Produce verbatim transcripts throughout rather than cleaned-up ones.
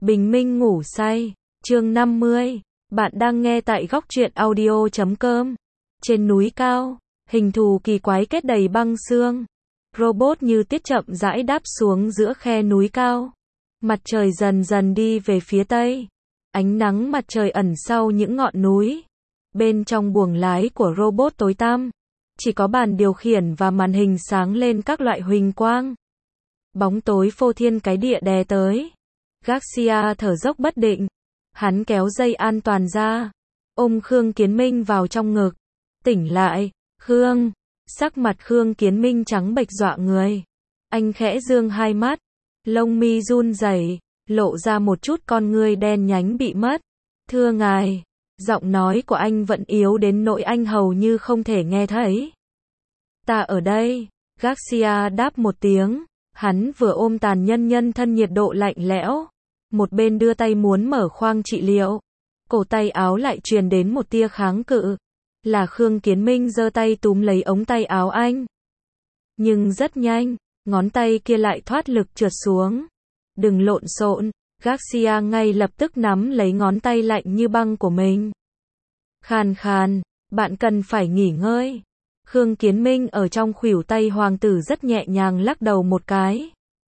Bình minh ngủ say, chương năm mươi. Bạn đang nghe tại góc truyện audio chấm com. Trên núi cao, hình thù kỳ quái kết đầy băng sương. Robot như tiết chậm rãi đáp xuống giữa khe núi cao. Mặt trời dần dần đi về phía tây. Ánh nắng mặt trời ẩn sau những ngọn núi. Bên trong buồng lái của robot tối tăm, chỉ có bàn điều khiển và màn hình sáng lên các loại huỳnh quang. Bóng tối phô thiên cái địa đè tới. Garcia thở dốc bất định. Hắn kéo dây an toàn ra, ôm Khương Kiến Minh vào trong ngực. Tỉnh lại, Khương. Sắc mặt Khương Kiến Minh trắng bệch dọa người. Anh khẽ dương hai mắt, lông mi run rẩy, lộ ra một chút con ngươi đen nhánh bị mất. Thưa ngài, giọng nói của anh vẫn yếu đến nỗi anh hầu như không thể nghe thấy. Ta ở đây, Garcia đáp một tiếng. Hắn vừa ôm tàn nhân nhân thân nhiệt độ lạnh lẽo, một bên đưa tay muốn mở khoang trị liệu. Cổ tay áo lại truyền đến một tia kháng cự. Là Khương Kiến Minh giơ tay túm lấy ống tay áo anh. Nhưng rất nhanh, ngón tay kia lại thoát lực trượt xuống. Đừng lộn xộn, Garcia ngay lập tức nắm lấy ngón tay lạnh như băng của mình. Khàn khàn, bạn cần phải nghỉ ngơi. Khương Kiến Minh ở trong khuỷu tay hoàng tử rất nhẹ nhàng lắc đầu một cái.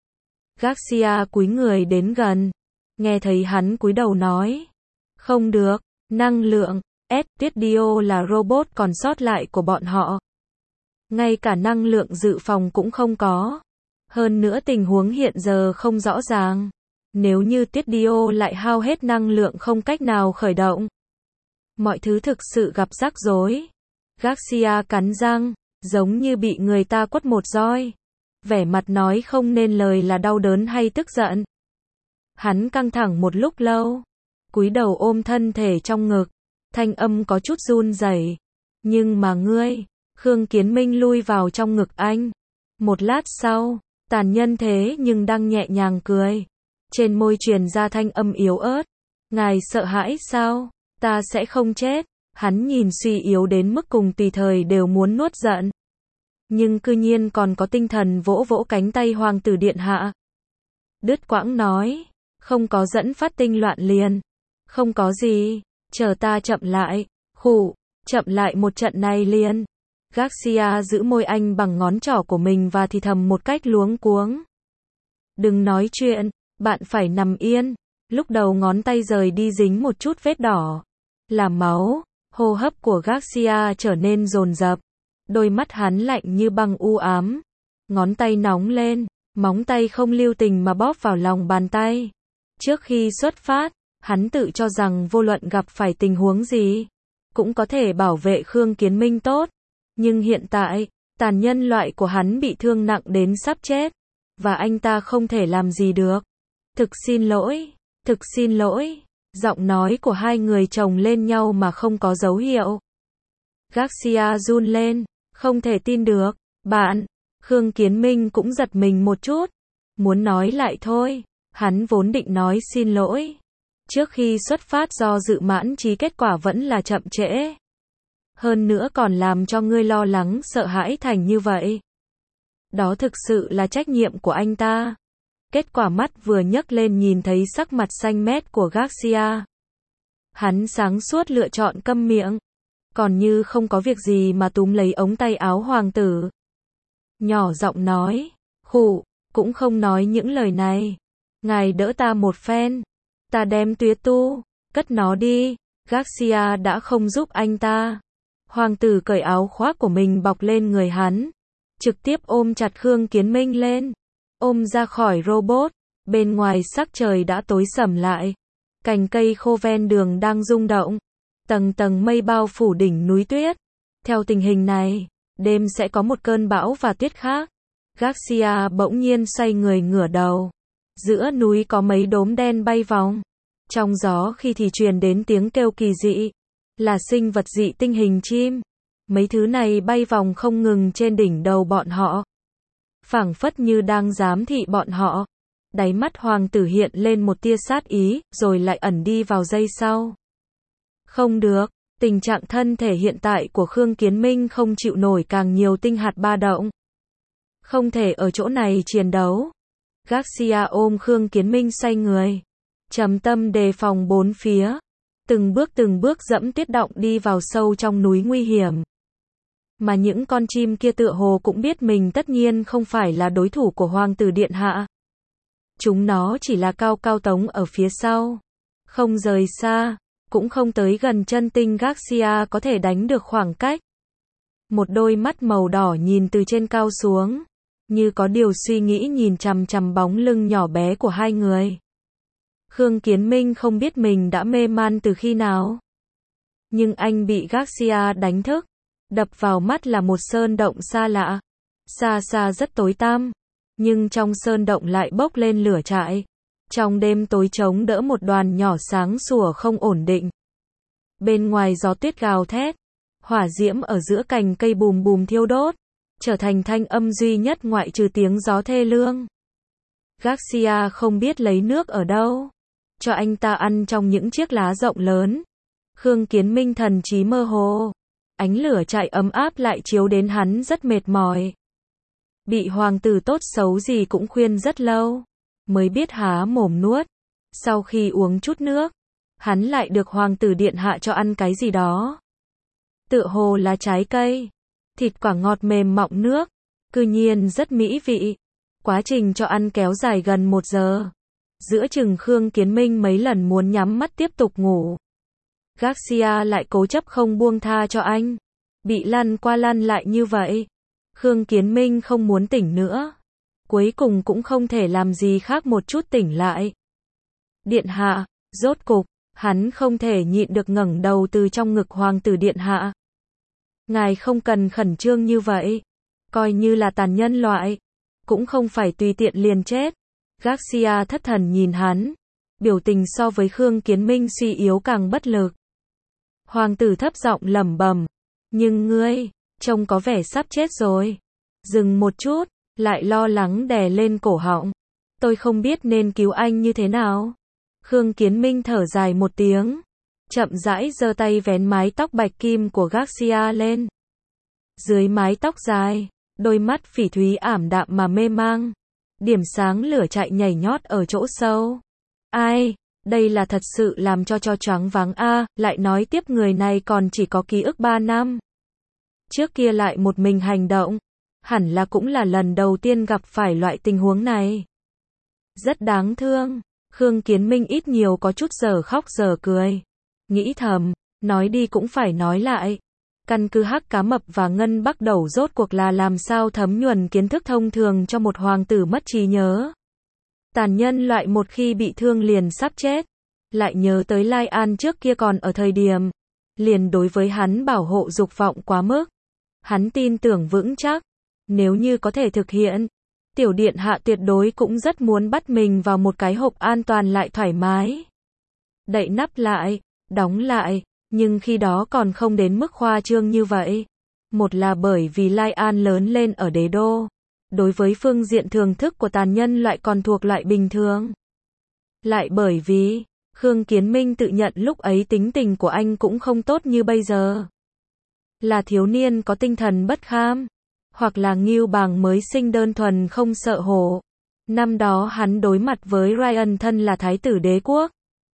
Garcia cúi người đến gần. Nghe thấy hắn cúi đầu nói. Không được, năng lượng, Studio là robot còn sót lại của bọn họ. Ngay cả năng lượng dự phòng cũng không có. Hơn nữa tình huống hiện giờ không rõ ràng. Nếu như Studio lại hao hết năng lượng không cách nào khởi động, mọi thứ thực sự gặp rắc rối. Garcia cắn răng, giống như bị người ta quất một roi. Vẻ mặt nói không nên lời là đau đớn hay tức giận. Hắn căng thẳng một lúc lâu, cúi đầu ôm thân thể trong ngực, thanh âm có chút run rẩy. Nhưng mà ngươi, Khương Kiến Minh lui vào trong ngực anh. Một lát sau, tàn nhân thế nhưng đang nhẹ nhàng cười. Trên môi truyền ra thanh âm yếu ớt. Ngài sợ hãi sao? Ta sẽ không chết. Hắn nhìn suy yếu đến mức cùng tùy thời đều muốn nuốt giận. Nhưng cư nhiên còn có tinh thần vỗ vỗ cánh tay hoàng tử điện hạ. Đứt quãng nói. Không có dẫn phát tinh loạn liền. Không có gì. Chờ ta chậm lại. Khụ. Chậm lại một trận này liền. Garcia giữ môi anh bằng ngón trỏ của mình và thì thầm một cách luống cuống. Đừng nói chuyện. Bạn phải nằm yên. Lúc đầu ngón tay rời đi dính một chút vết đỏ. Là máu. Hô hấp của Garcia trở nên dồn dập. Đôi mắt hắn lạnh như băng u ám. Ngón tay nóng lên. Móng tay không lưu tình mà bóp vào lòng bàn tay. Trước khi xuất phát, hắn tự cho rằng vô luận gặp phải tình huống gì, cũng có thể bảo vệ Khương Kiến Minh tốt. Nhưng hiện tại, tàn nhân loại của hắn bị thương nặng đến sắp chết. Và anh ta không thể làm gì được. Thực xin lỗi, thực xin lỗi. Giọng nói của hai người chồng lên nhau mà không có dấu hiệu. Garcia run lên, không thể tin được. Bạn, Khương Kiến Minh cũng giật mình một chút. Muốn nói lại thôi, hắn vốn định nói xin lỗi. Trước khi xuất phát do dự mãn trí kết quả vẫn là chậm trễ. Hơn nữa còn làm cho ngươi lo lắng sợ hãi thành như vậy. Đó thực sự là trách nhiệm của anh ta. Kết quả mắt vừa nhấc lên nhìn thấy sắc mặt xanh mét của Garcia. Hắn sáng suốt lựa chọn câm miệng. Còn như không có việc gì mà túm lấy ống tay áo hoàng tử. Nhỏ giọng nói. Khụ, cũng không nói những lời này. Ngài đỡ ta một phen. Ta đem tuyết tu, cất nó đi. Garcia đã không giúp anh ta. Hoàng tử cởi áo khoác của mình bọc lên người hắn. Trực tiếp ôm chặt Khương Kiến Minh lên. Ôm ra khỏi robot. Bên ngoài sắc trời đã tối sầm lại. Cành cây khô ven đường đang rung động. Tầng tầng mây bao phủ đỉnh núi tuyết. Theo tình hình này, đêm sẽ có một cơn bão và tuyết khác. Garcia bỗng nhiên xoay người ngửa đầu. Giữa núi có mấy đốm đen bay vòng. Trong gió khi thì truyền đến tiếng kêu kỳ dị. Là sinh vật dị tinh hình chim. Mấy thứ này bay vòng không ngừng trên đỉnh đầu bọn họ. Phảng phất như đang giám thị bọn họ. Đáy mắt hoàng tử hiện lên một tia sát ý, rồi lại ẩn đi vào giây sau. Không được, tình trạng thân thể hiện tại của Khương Kiến Minh không chịu nổi càng nhiều tinh hạt ba động. Không thể ở chỗ này chiến đấu. Garcia ôm Khương Kiến Minh xoay người. trầm tâm đề phòng bốn phía, từng bước từng bước dẫm tuyết động đi vào sâu trong núi nguy hiểm. Mà những con chim kia tựa hồ cũng biết mình tất nhiên không phải là đối thủ của hoàng tử điện hạ. Chúng nó chỉ là cao cao tống ở phía sau, không rời xa, cũng không tới gần chân tinh Garcia có thể đánh được khoảng cách. Một đôi mắt màu đỏ nhìn từ trên cao xuống, như có điều suy nghĩ nhìn chằm chằm bóng lưng nhỏ bé của hai người. Khương Kiến Minh không biết mình đã mê man từ khi nào. Nhưng anh bị Garcia đánh thức. Đập vào mắt là một sơn động xa lạ. Xa xa rất tối tăm. Nhưng trong sơn động lại bốc lên lửa trại. Trong đêm tối trống đỡ một đoàn nhỏ sáng sủa không ổn định. Bên ngoài gió tuyết gào thét. Hỏa diễm ở giữa cành cây bùm bùm thiêu đốt. Trở thành thanh âm duy nhất ngoại trừ tiếng gió thê lương. Garcia không biết lấy nước ở đâu. Cho anh ta ăn trong những chiếc lá rộng lớn. Khương Kiến Minh thần trí mơ hồ. Ánh lửa trại ấm áp lại chiếu đến hắn rất mệt mỏi. Bị hoàng tử tốt xấu gì cũng khuyên rất lâu. Mới biết há mồm nuốt. Sau khi uống chút nước. Hắn lại được hoàng tử điện hạ cho ăn cái gì đó. Tựa hồ là trái cây. Thịt quả ngọt mềm mọng nước. Cư nhiên rất mỹ vị. Quá trình cho ăn kéo dài gần một giờ. Giữa chừng Khương Kiến Minh mấy lần muốn nhắm mắt tiếp tục ngủ. Garcia lại cố chấp không buông tha cho anh. Bị lăn qua lăn lại như vậy. Khương Kiến Minh không muốn tỉnh nữa. Cuối cùng cũng không thể làm gì khác một chút tỉnh lại. Điện hạ, rốt cục, hắn không thể nhịn được ngẩng đầu từ trong ngực hoàng tử điện hạ. Ngài không cần khẩn trương như vậy. Coi như là tàn nhân loại. Cũng không phải tùy tiện liền chết. Garcia thất thần nhìn hắn. Biểu tình so với Khương Kiến Minh suy yếu càng bất lực. Hoàng tử thấp giọng lẩm bẩm. Nhưng ngươi, trông có vẻ sắp chết rồi. Dừng một chút, lại lo lắng đè lên cổ họng. Tôi không biết nên cứu anh như thế nào. Khương Kiến Minh thở dài một tiếng. Chậm rãi giơ tay vén mái tóc bạch kim của Garcia lên. Dưới mái tóc dài, đôi mắt phỉ thúy ảm đạm mà mê mang. Điểm sáng lửa chạy nhảy nhót ở chỗ sâu. Ai, đây là thật sự làm cho cho choáng váng a, lại nói tiếp người này còn chỉ có ký ức ba năm. Trước kia lại một mình hành động. Hẳn là cũng là lần đầu tiên gặp phải loại tình huống này. Rất đáng thương. Khương Kiến Minh ít nhiều có chút giờ khóc giờ cười. Nghĩ thầm, nói đi cũng phải nói lại. Căn cứ Hắc Cá Mập và Ngân Bắc Đầu rốt cuộc là làm sao thấm nhuần kiến thức thông thường cho một hoàng tử mất trí nhớ. Tàn nhân loại một khi bị thương liền sắp chết. Lại nhớ tới Lai An trước kia còn ở thời điểm. Liền đối với hắn bảo hộ dục vọng quá mức. Hắn tin tưởng vững chắc. Nếu như có thể thực hiện. Tiểu điện hạ tuyệt đối cũng rất muốn bắt mình vào một cái hộp an toàn lại thoải mái. Đậy nắp lại, đóng lại. Nhưng khi đó còn không đến mức khoa trương như vậy. Một là bởi vì Lai An lớn lên ở đế đô. Đối với phương diện thưởng thức của tàn nhân loại còn thuộc loại bình thường. Lại bởi vì, Khương Kiến Minh tự nhận lúc ấy tính tình của anh cũng không tốt như bây giờ. Là thiếu niên có tinh thần bất kham. Hoặc là Ngưu Bàng mới sinh đơn thuần không sợ hổ. Năm đó hắn đối mặt với Ryan thân là thái tử đế quốc.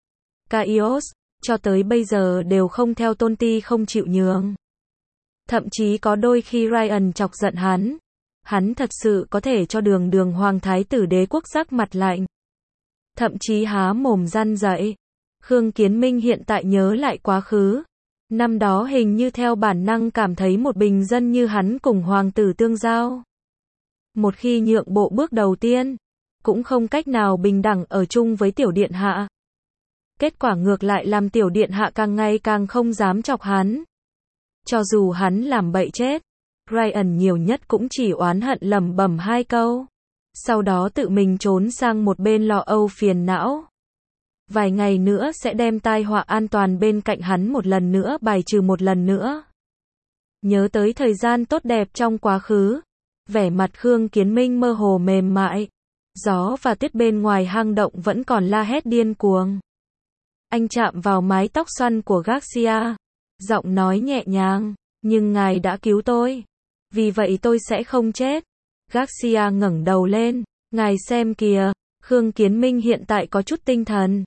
Kaios, cho tới bây giờ đều không theo tôn ti không chịu nhường. Thậm chí có đôi khi Ryan chọc giận hắn. Hắn thật sự có thể cho đường đường hoàng thái tử đế quốc sắc mặt lạnh. Thậm chí há mồm răn dậy. Khương Kiến Minh hiện tại nhớ lại quá khứ. Năm đó hình như theo bản năng cảm thấy một bình dân như hắn cùng hoàng tử tương giao. Một khi nhượng bộ bước đầu tiên, cũng không cách nào bình đẳng ở chung với tiểu điện hạ. Kết quả ngược lại làm tiểu điện hạ càng ngày càng không dám chọc hắn. Cho dù hắn làm bậy chết, Ryan nhiều nhất cũng chỉ oán hận lẩm bẩm hai câu. Sau đó tự mình trốn sang một bên lo âu phiền não. Vài ngày nữa sẽ đem tai họa an toàn bên cạnh hắn một lần nữa bài trừ một lần nữa. Nhớ tới thời gian tốt đẹp trong quá khứ. Vẻ mặt Khương Kiến Minh mơ hồ mềm mại. Gió và tuyết bên ngoài hang động vẫn còn la hét điên cuồng. Anh chạm vào mái tóc xoăn của Garcia. Giọng nói nhẹ nhàng. Nhưng ngài đã cứu tôi. Vì vậy tôi sẽ không chết. Garcia ngẩng đầu lên. Ngài xem kìa. Khương Kiến Minh hiện tại có chút tinh thần.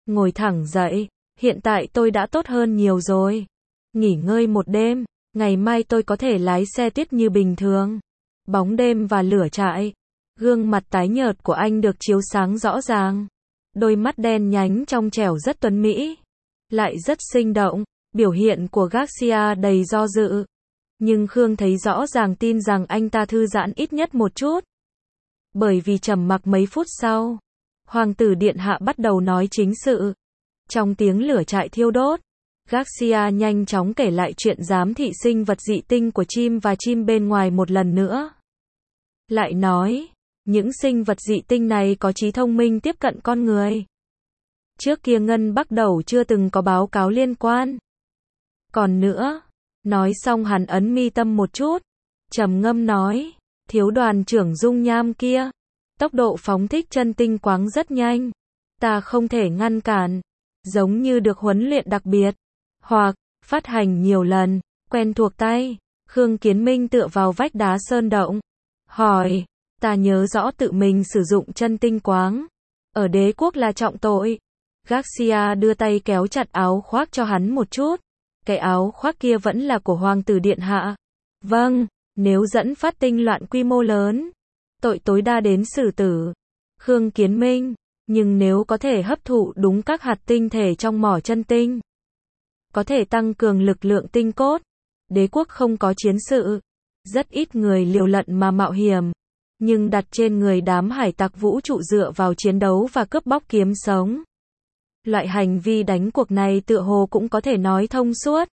Ngồi thẳng dậy, hiện tại tôi đã tốt hơn nhiều rồi. Nghỉ ngơi một đêm, ngày mai tôi có thể lái xe tiếp như bình thường. Bóng đêm và lửa trại. Gương mặt tái nhợt của anh được chiếu sáng rõ ràng. Đôi mắt đen nhánh trong trẻo rất tuấn mỹ. Lại rất sinh động. Biểu hiện của Garcia đầy do dự. Nhưng Khương thấy rõ ràng tin rằng anh ta thư giãn ít nhất một chút. Bởi vì trầm mặc mấy phút sau, Hoàng tử điện hạ bắt đầu nói chính sự. Trong tiếng lửa trại thiêu đốt, Garcia nhanh chóng kể lại chuyện giám thị sinh vật dị tinh của chim và chim bên ngoài một lần nữa. Lại nói, những sinh vật dị tinh này có trí thông minh tiếp cận con người. Trước kia Ngân Bắc Đầu chưa từng có báo cáo liên quan. Còn nữa, nói xong hắn ấn mi tâm một chút, trầm ngâm nói, thiếu đoàn trưởng dung nham kia, tốc độ phóng thích chân tinh quáng rất nhanh, ta không thể ngăn cản, giống như được huấn luyện đặc biệt, hoặc, phát hành nhiều lần, quen thuộc tay. Khương Kiến Minh tựa vào vách đá sơn động, hỏi, ta nhớ rõ tự mình sử dụng chân tinh quáng, ở đế quốc là trọng tội. Garcia đưa tay kéo chặt áo khoác cho hắn một chút, cái áo khoác kia vẫn là của Hoàng tử điện hạ. Vâng, nếu dẫn phát tinh loạn quy mô lớn, tội tối đa đến xử tử. Khương Kiến Minh, nhưng nếu có thể hấp thụ đúng các hạt tinh thể trong mỏ chân tinh, có thể tăng cường lực lượng tinh cốt. Đế quốc không có chiến sự, rất ít người liều lận mà mạo hiểm, nhưng đặt trên người đám hải tặc vũ trụ dựa vào chiến đấu và cướp bóc kiếm sống. Loại hành vi đánh cuộc này tựa hồ cũng có thể nói thông suốt.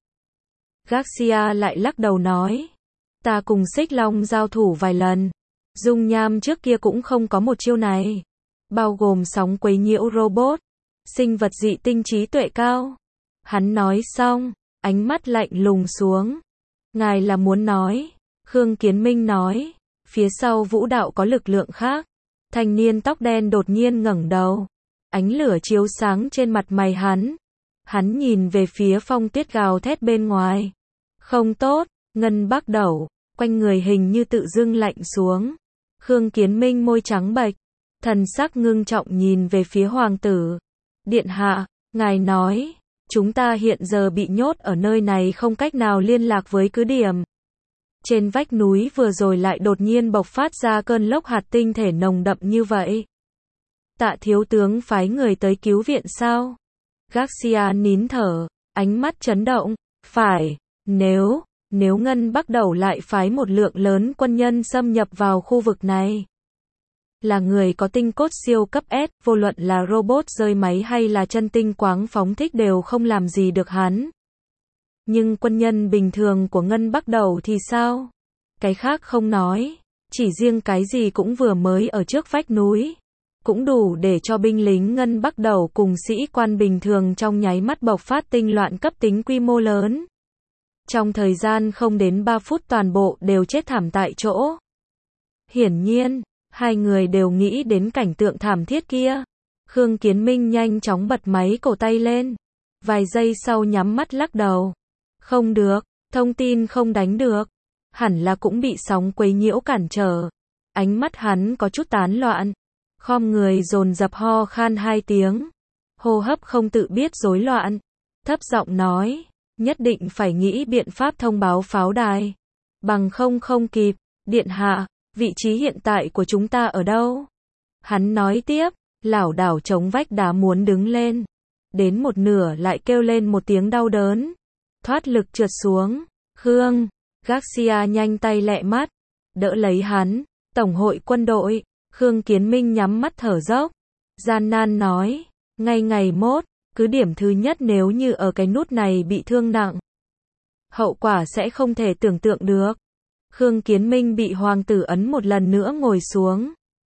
Garcia lại lắc đầu nói, ta cùng Xích Long giao thủ vài lần, dung nham trước kia cũng không có một chiêu này, bao gồm sóng quấy nhiễu robot, sinh vật dị tinh trí tuệ cao. Hắn nói xong, ánh mắt lạnh lùng xuống. Ngài là muốn nói? Khương Kiến Minh nói, phía sau vũ đạo có lực lượng khác. Thanh niên tóc đen đột nhiên ngẩng đầu. Ánh lửa chiếu sáng trên mặt mày hắn. Hắn nhìn về phía phong tuyết gào thét bên ngoài. Không tốt, Ngân Bắc Đầu, quanh người hình như tự dưng lạnh xuống. Khương Kiến Minh môi trắng bệch, thần sắc ngưng trọng nhìn về phía hoàng tử. Điện hạ, ngài nói, chúng ta hiện giờ bị nhốt ở nơi này không cách nào liên lạc với cứ điểm. Trên vách núi vừa rồi lại đột nhiên bộc phát ra cơn lốc hạt tinh thể nồng đậm như vậy. Tạ thiếu tướng phái người tới cứu viện sao? Garcia nín thở, ánh mắt chấn động. Phải, nếu, nếu Ngân Bắc Đầu lại phái một lượng lớn quân nhân xâm nhập vào khu vực này. Là người có tinh cốt siêu cấp S, vô luận là robot rơi máy hay là chân tinh quáng phóng thích đều không làm gì được hắn. Nhưng quân nhân bình thường của Ngân Bắc Đầu thì sao? Cái khác không nói, chỉ riêng cái gì cũng vừa mới ở trước vách núi, cũng đủ để cho binh lính Ngân Bắc Đầu cùng sĩ quan bình thường trong nháy mắt bộc phát tinh loạn cấp tính quy mô lớn. Trong thời gian không đến ba phút toàn bộ đều chết thảm tại chỗ. Hiển nhiên, hai người đều nghĩ đến cảnh tượng thảm thiết kia. Khương Kiến Minh nhanh chóng bật máy cổ tay lên. Vài giây sau nhắm mắt lắc đầu. Không được, thông tin không đánh được. Hẳn là cũng bị sóng quấy nhiễu cản trở. Ánh mắt hắn có chút tán loạn. Khom người dồn dập ho khan hai tiếng. Hô hấp không tự biết rối loạn. Thấp giọng nói, nhất định phải nghĩ biện pháp thông báo pháo đài. Bằng không không kịp, điện hạ, vị trí hiện tại của chúng ta ở đâu? Hắn nói tiếp, lảo đảo chống vách đá muốn đứng lên. Đến một nửa lại kêu lên một tiếng đau đớn. Thoát lực trượt xuống. Khương, Garcia nhanh tay lẹ mắt. Đỡ lấy hắn. Tổng hội quân đội. Khương Kiến Minh nhắm mắt thở dốc. Gian nan nói. Ngay ngày mốt, cứ điểm thứ nhất nếu như ở cái nút này bị thương nặng. Hậu quả sẽ không thể tưởng tượng được. Khương Kiến Minh bị hoàng tử ấn một lần nữa ngồi xuống.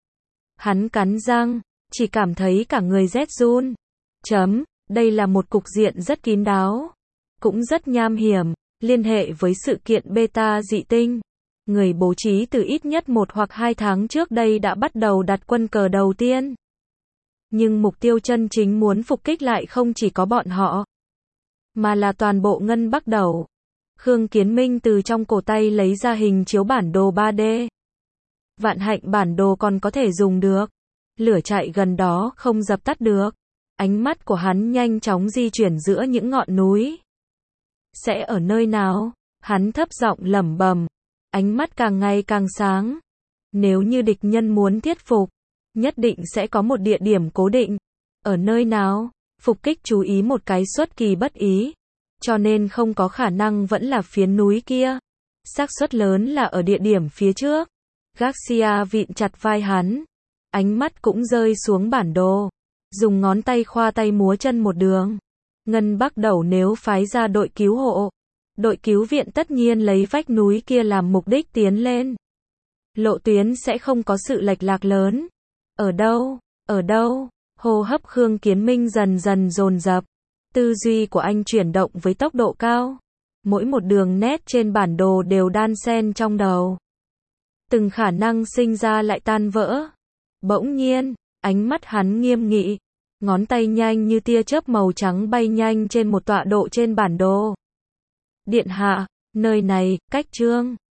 Hắn cắn răng, chỉ cảm thấy cả người rét run. Chấm, đây là một cục diện rất kín đáo. Cũng rất nham hiểm, liên hệ với sự kiện beta dị tinh. Người bố trí từ ít nhất một hoặc hai tháng trước đây đã bắt đầu đặt quân cờ đầu tiên. Nhưng mục tiêu chân chính muốn phục kích lại không chỉ có bọn họ, mà là toàn bộ Ngân Bắc Đầu. Khương Kiến Minh từ trong cổ tay lấy ra hình chiếu bản đồ ba D. Vạn hạnh bản đồ còn có thể dùng được. Lửa chạy gần đó không dập tắt được. Ánh mắt của hắn nhanh chóng di chuyển giữa những ngọn núi. Sẽ ở nơi nào? Hắn thấp giọng lẩm bẩm, ánh mắt càng ngày càng sáng. Nếu như địch nhân muốn thuyết phục, nhất định sẽ có một địa điểm cố định. Ở nơi nào? Phục kích chú ý một cái xuất kỳ bất ý, cho nên không có khả năng vẫn là phía núi kia. Xác suất lớn là ở địa điểm phía trước. Garcia vịn chặt vai hắn, ánh mắt cũng rơi xuống bản đồ, dùng ngón tay khoa tay múa chân một đường. Ngân Bắc Đầu nếu phái ra đội cứu hộ, đội cứu viện tất nhiên lấy vách núi kia làm mục đích tiến lên. Lộ tuyến sẽ không có sự lệch lạc lớn. Ở đâu? Ở đâu? Hô hấp Khương Kiến Minh dần dần dồn dập. Tư duy của anh chuyển động với tốc độ cao. Mỗi một đường nét trên bản đồ đều đan xen trong đầu. Từng khả năng sinh ra lại tan vỡ. Bỗng nhiên, ánh mắt hắn nghiêm nghị. Ngón tay nhanh như tia chớp màu trắng bay nhanh trên một tọa độ trên bản đồ. Điện hạ, nơi này, cách Trương